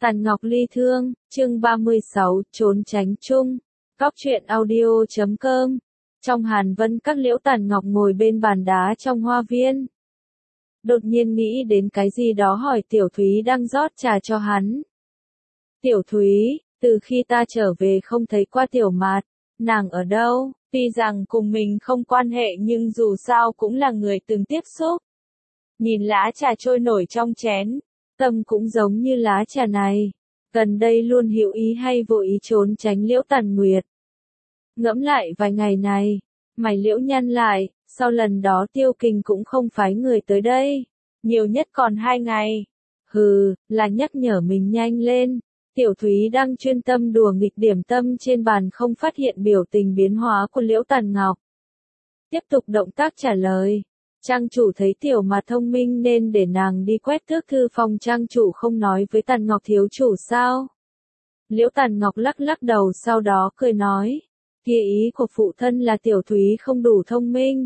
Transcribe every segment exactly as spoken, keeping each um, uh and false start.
Tàn Ngọc ly thương, chương ba mươi sáu, trốn tránh chung. Góc truyện audio chấm com. Trong Hàn Vân Các, Liễu Tàn Ngọc ngồi bên bàn đá trong hoa viên. Đột nhiên nghĩ đến cái gì đó hỏi Tiểu Thúy đang rót trà cho hắn. Tiểu Thúy, từ khi ta trở về không thấy qua Tiểu Mạt, nàng ở đâu? Tuy rằng cùng mình không quan hệ nhưng dù sao cũng là người từng tiếp xúc. Nhìn lá trà trôi nổi trong chén, tâm cũng giống như lá trà này. Gần đây luôn hữu ý hay vô ý trốn tránh Liễu Tàn Nguyệt. Ngẫm lại vài ngày này, mày Liễu nhăn lại, sau lần đó Tiêu Kình cũng không phái người tới đây. Nhiều nhất còn hai ngày. Hừ, là nhắc nhở mình nhanh lên. Tiểu Thúy đang chuyên tâm đùa nghịch điểm tâm trên bàn không phát hiện biểu tình biến hóa của Liễu Tàn Ngọc. Tiếp tục động tác trả lời. Trang chủ thấy Tiểu Mạt thông minh nên để nàng đi quét tước thư phòng, trang chủ không nói với Tàn Ngọc thiếu chủ sao? Liễu Tàn Ngọc lắc lắc đầu, sau đó cười nói. Kia ý của phụ thân là Tiểu Thúy không đủ thông minh.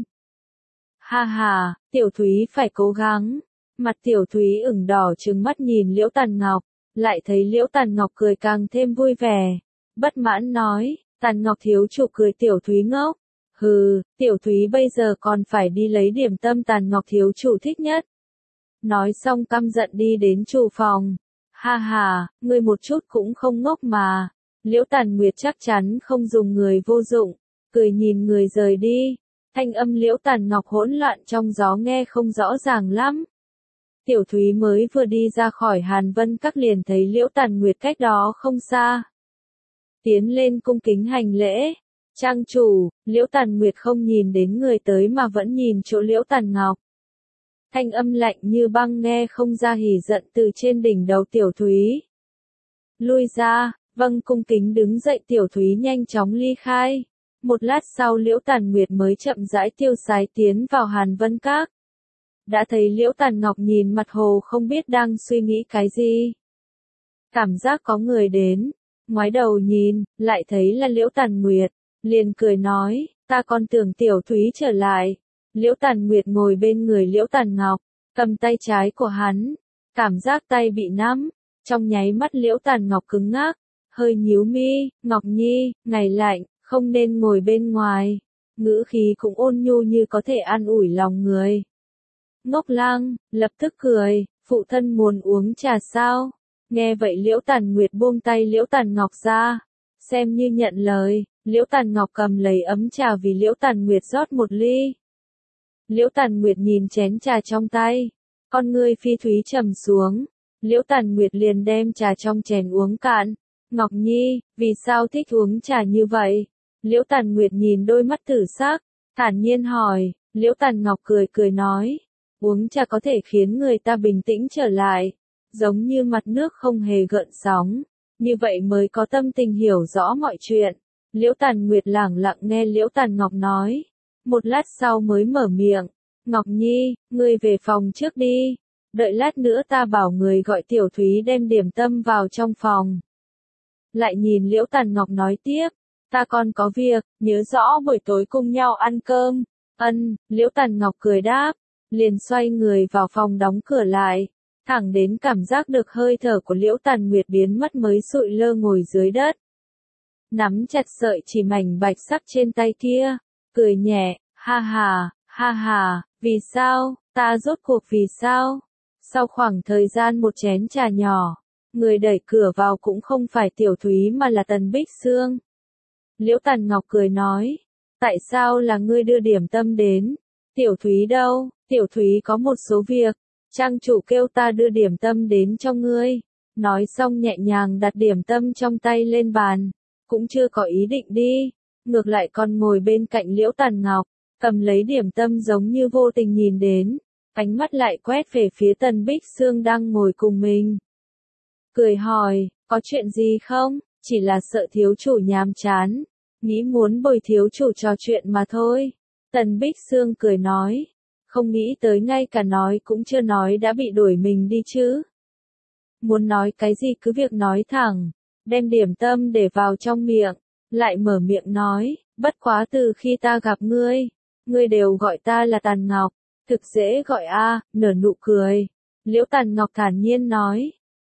Ha ha, Tiểu Thúy phải cố gắng. Mặt Tiểu Thúy ửng đỏ trừng mắt nhìn Liễu Tàn Ngọc, lại thấy Liễu Tàn Ngọc cười càng thêm vui vẻ. Bất mãn nói, Tàn Ngọc thiếu chủ cười Tiểu Thúy ngốc. Hừ, Tiểu Thúy bây giờ còn phải đi lấy điểm tâm Tàn Ngọc thiếu chủ thích nhất. Nói xong căm giận đi đến chủ phòng. Ha ha, ngươi một chút cũng không ngốc mà. Liễu Tàn Nguyệt chắc chắn không dùng người vô dụng, cười nhìn người rời đi. Thanh âm Liễu Tàn Ngọc hỗn loạn trong gió nghe không rõ ràng lắm. Tiểu Thúy mới vừa đi ra khỏi Hàn Vân Các liền thấy Liễu Tàn Nguyệt cách đó không xa. Tiến lên cung kính hành lễ. Trang chủ, Liễu Tàn Nguyệt không nhìn đến người tới mà vẫn nhìn chỗ Liễu Tàn Ngọc. Thanh âm lạnh như băng nghe không ra hỉ giận từ trên đỉnh đầu Tiểu Thúy. Lui ra, vâng, cung kính đứng dậy. Tiểu Thúy nhanh chóng ly khai. Một lát sau Liễu Tàn Nguyệt mới chậm rãi tiêu sái tiến vào Hàn Vân Các. Đã thấy Liễu Tàn Ngọc nhìn mặt hồ không biết đang suy nghĩ cái gì. Cảm giác có người đến, ngoái đầu nhìn, lại thấy là Liễu Tàn Nguyệt. Liền cười nói, ta còn tưởng Tiểu Thúy trở lại. Liễu Tàn Nguyệt ngồi bên người Liễu Tàn Ngọc, cầm tay trái của hắn, cảm giác tay bị nắm, trong nháy mắt Liễu Tàn Ngọc cứng ngắc, hơi nhíu mi. Ngọc Nhi, ngày lạnh, không nên ngồi bên ngoài. Ngữ khí cũng ôn nhu như có thể an ủi lòng người. Ngốc Lang lập tức cười, phụ thân muốn uống trà sao? Nghe vậy Liễu Tàn Nguyệt buông tay Liễu Tàn Ngọc ra, xem như nhận lời. Liễu Tàn Ngọc cầm lấy ấm trà vì Liễu Tàn Nguyệt rót một ly. Liễu Tàn Nguyệt nhìn chén trà trong tay, con ngươi phi thúy trầm xuống. Liễu Tàn Nguyệt liền đem trà trong chén uống cạn. Ngọc Nhi, vì sao thích uống trà như vậy? Liễu Tàn Nguyệt nhìn đôi mắt tử sắc, thản nhiên hỏi. Liễu Tàn Ngọc cười cười nói, uống trà có thể khiến người ta bình tĩnh trở lại, giống như mặt nước không hề gợn sóng, như vậy mới có tâm tình hiểu rõ mọi chuyện. Liễu Tàn Nguyệt lẳng lặng nghe Liễu Tàn Ngọc nói, một lát sau mới mở miệng. Ngọc Nhi, ngươi về phòng trước đi, đợi lát nữa ta bảo người gọi Tiểu Thúy đem điểm tâm vào trong phòng. Lại nhìn Liễu Tàn Ngọc nói tiếp, ta còn có việc, nhớ rõ buổi tối cùng nhau ăn cơm. Ân, Liễu Tàn Ngọc cười đáp, liền xoay người vào phòng đóng cửa lại, thẳng đến cảm giác được hơi thở của Liễu Tàn Nguyệt biến mất mới sụi lơ ngồi dưới đất. Nắm chặt sợi chỉ mảnh bạch sắc trên tay kia, cười nhẹ, ha ha, ha ha, vì sao, ta rốt cuộc vì sao? Sau khoảng thời gian một chén trà nhỏ, người đẩy cửa vào cũng không phải Tiểu Thúy mà là Tần Bích Sương. Liễu Tàn Ngọc cười nói, tại sao là ngươi đưa điểm tâm đến? Tiểu Thúy đâu? Tiểu Thúy có một số việc, trang chủ kêu ta đưa điểm tâm đến cho ngươi. Nói xong nhẹ nhàng đặt điểm tâm trong tay lên bàn, cũng chưa có ý định đi, ngược lại còn ngồi bên cạnh Liễu Tàn Ngọc, cầm lấy điểm tâm giống như vô tình nhìn đến, ánh mắt lại quét về phía Tần Bích Sương đang ngồi cùng mình. Cười hỏi, có chuyện gì không? Chỉ là sợ thiếu chủ nhàm chán, nghĩ muốn bồi thiếu chủ trò chuyện mà thôi. Tần Bích Sương cười nói, không nghĩ tới ngay cả nói cũng chưa nói đã bị đuổi mình đi chứ. Muốn nói cái gì cứ việc nói thẳng, đem điểm tâm để vào trong miệng, lại mở miệng nói, bất quá từ khi ta gặp ngươi, ngươi đều gọi ta là Tàn Ngọc, thực dễ gọi a. Nở nụ cười. Liễu Tàn Ngọc thản nhiên nói,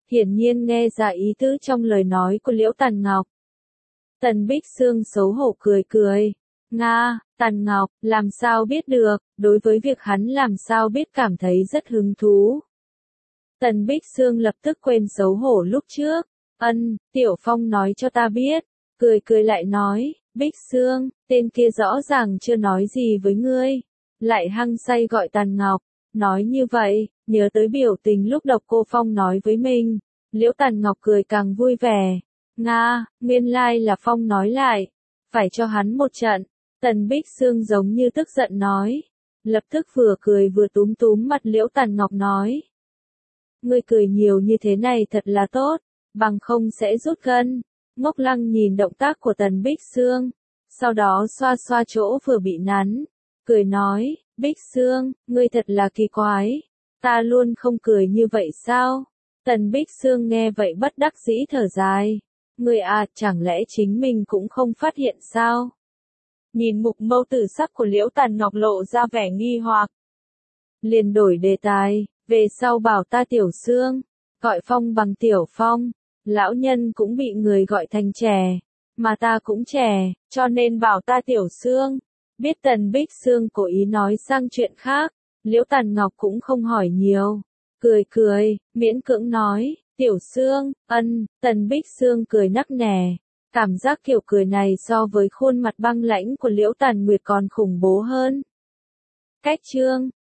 hiển nhiên nghe ra ý tứ trong lời nói của Liễu Tàn Ngọc. Tần Bích Sương xấu hổ cười cười. Nga, Tàn Ngọc, làm sao biết được, đối với việc hắn làm sao biết cảm thấy rất hứng thú. Tần Bích Sương lập tức quên xấu hổ lúc trước. Ân, Tiểu Phong nói cho ta biết. Cười cười lại nói, Bích Sương, tên kia rõ ràng chưa nói gì với ngươi. Lại hăng say gọi Tàn Ngọc. Nói như vậy, nhớ tới biểu tình lúc Độc Cô Phong nói với mình. Liễu Tàn Ngọc cười càng vui vẻ. Nga, nguyên lai là Phong nói lại. Phải cho hắn một trận. Tần Bích Sương giống như tức giận nói. Lập tức vừa cười vừa túm túm mặt Liễu Tàn Ngọc nói. Ngươi cười nhiều như thế này thật là tốt, bằng không sẽ rút gân. Ngốc Lăng nhìn động tác của Tần Bích Sương, sau đó xoa xoa chỗ vừa bị nắn, cười nói, Bích Sương, ngươi thật là kỳ quái, ta luôn không cười như vậy sao? Tần Bích Sương nghe vậy bất đắc dĩ thở dài, ngươi à, chẳng lẽ chính mình cũng không phát hiện sao? Nhìn mục mâu tử sắc của Liễu Tàn Ngọc lộ ra vẻ nghi hoặc, liền đổi đề tài, về sau bảo ta Tiểu Sương, gọi Phong bằng Tiểu Phong, lão nhân cũng bị người gọi thành trẻ, mà ta cũng trẻ, cho nên bảo ta Tiểu Sương. Biết Tần Bích Sương cố ý nói sang chuyện khác, Liễu Tàn Ngọc cũng không hỏi nhiều, cười cười, miễn cưỡng nói, Tiểu Sương, ân, Tần Bích Sương cười nắc nẻ, cảm giác kiểu cười này so với khuôn mặt băng lãnh của Liễu Tàn Nguyệt còn khủng bố hơn. Cách chương